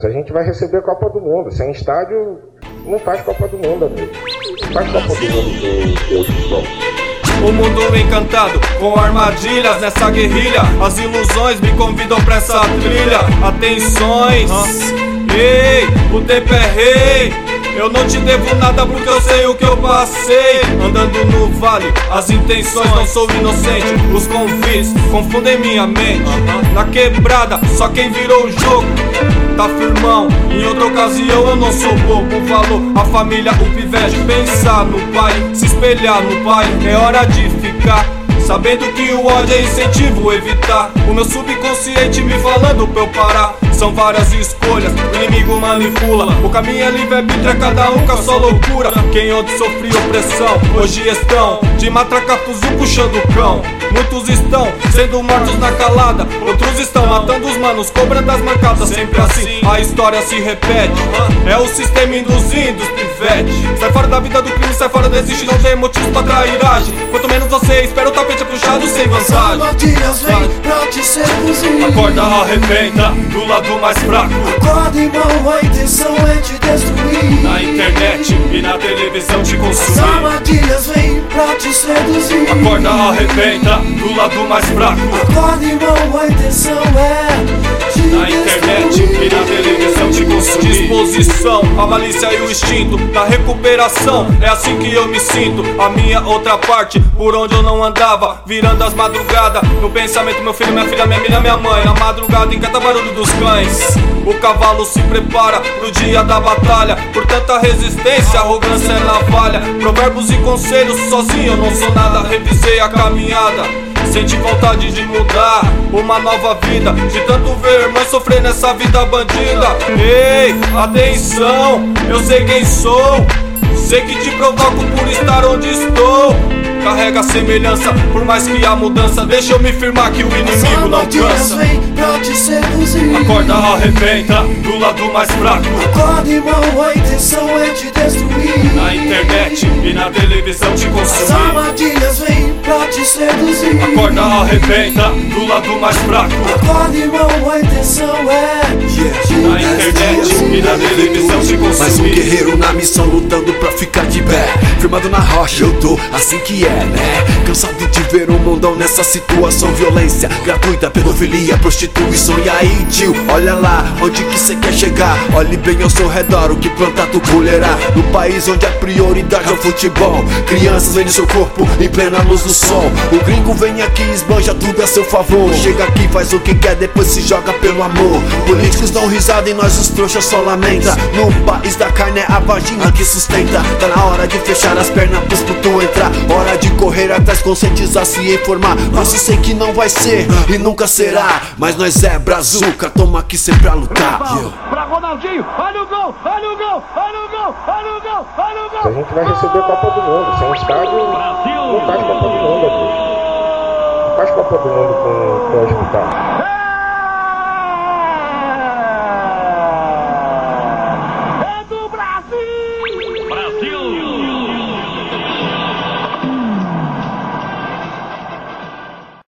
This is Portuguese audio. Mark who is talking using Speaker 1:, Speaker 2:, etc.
Speaker 1: A gente vai receber a Copa do Mundo. Sem estádio, não faz Copa do Mundo, amigo. Não faz Copa do Mundo sem futebol.
Speaker 2: O mundo encantado com armadilhas nessa guerrilha. As ilusões me convidam pra essa trilha. Atenções, ei, o tempo é rei. Eu não te devo nada porque eu sei o que eu passei. Andando no vale, as intenções, não sou inocente. Os convites confundem minha mente. Na quebrada, só quem virou o jogo tá firmão. Em outra ocasião eu não sou bobo. O valor, a família, o pivete. Pensar no pai, se espelhar no pai. É hora de ficar sabendo que o ódio é incentivo, evitar. O meu subconsciente me falando pra eu parar. São várias escolhas, o inimigo manipula. O caminho é livre-arbítrio, é cada um com a sua loucura. Quem ontem sofreu opressão, hoje estão de matracafuzu puxando o cão. Muitos estão sendo mortos na calada, outros estão matando os manos, cobrando as mancadas. Sempre assim, a história se repete. É o sistema induzindo os pivetes. Sai fora da vida do crime, sai fora, desiste, não tem motivos pra trairagem. Quanto menos você espera, o tapete é puxado sem vantagem.
Speaker 3: Armadilhas vem pra te seduzir.
Speaker 2: Acorda, arrebenta, do lado mais fraco.
Speaker 3: Acorda, irmão, a intenção é te destruir.
Speaker 2: Na internet e na televisão te consumir.
Speaker 3: As armadilhas vem pra te seduzir.
Speaker 2: Acorda, arrebenta, do lado mais fraco.
Speaker 3: Acorda, irmão, a intenção é te
Speaker 2: na internet
Speaker 3: destruir.
Speaker 2: e na televisão te consumir. Disposição, a malícia e o instinto da recuperação, é assim que eu me sinto. A minha outra parte, por onde eu não andava, virando as madrugadas. No pensamento, meu filho, minha filha, minha menina, minha mãe. Na madrugada, encanta barulho dos cães. O cavalo se prepara pro dia da batalha. Por tanta resistência, arrogância é navalha. Provérbios e conselhos, sozinho eu não sou nada. Revisei a caminhada, senti vontade de mudar uma nova vida. De tanto ver mãe sofrer nessa vida bandida. Ei, atenção, eu sei quem sou. Sei que te provoco por estar onde estou. Carrega semelhança, por mais que a mudança. Deixa eu me firmar que o inimigo não cansa.
Speaker 3: Vem pra te seduzir.
Speaker 2: Acorda, arrebenta, do lado mais fraco.
Speaker 3: Acorda, irmão, a intenção é te destruir.
Speaker 2: Na internet e na televisão te
Speaker 3: As
Speaker 2: consumir.
Speaker 3: armadilhas vem pra te seduzir.
Speaker 2: Acorda, arrebenta, do lado mais fraco.
Speaker 3: Acorda, irmão, a intenção é
Speaker 2: Na internet e na televisão te consumir.
Speaker 4: Mais um guerreiro na missão, lutando pra ficar de pé. Firmado na rocha, eu tô assim que é, né? Cansado de ver o mundão nessa situação. Violência gratuita, pedofilia, prostituição. E aí, tio, olha lá, onde que cê quer chegar? Olhe bem ao seu redor, o que plantar tu colherá. No país onde a prioridade é o futebol, crianças vendem seu corpo em plena luz do sol. O gringo vem aqui e esbanja tudo a seu favor. Chega aqui, faz o que quer, depois se joga pelo amor. Políticos dão risada e nós os trouxas só lamenta. No país da carne é a vagina que sustenta. Tá na hora de fechar as pernas pros putos entrar. Hora de correr atrás, conscientizar, se informar. Mas eu sei que não vai ser e nunca será. Mas nós é Brazuca, toma aqui sempre a lutar.
Speaker 5: Pra Ronaldinho, olha o gol, olha o gol, olha o gol, olha o gol, olha o gol.
Speaker 1: A gente vai receber a Copa do Mundo. Sem estádio, não faz Copa do Mundo, amigo. Não faz Copa do Mundo com hospital.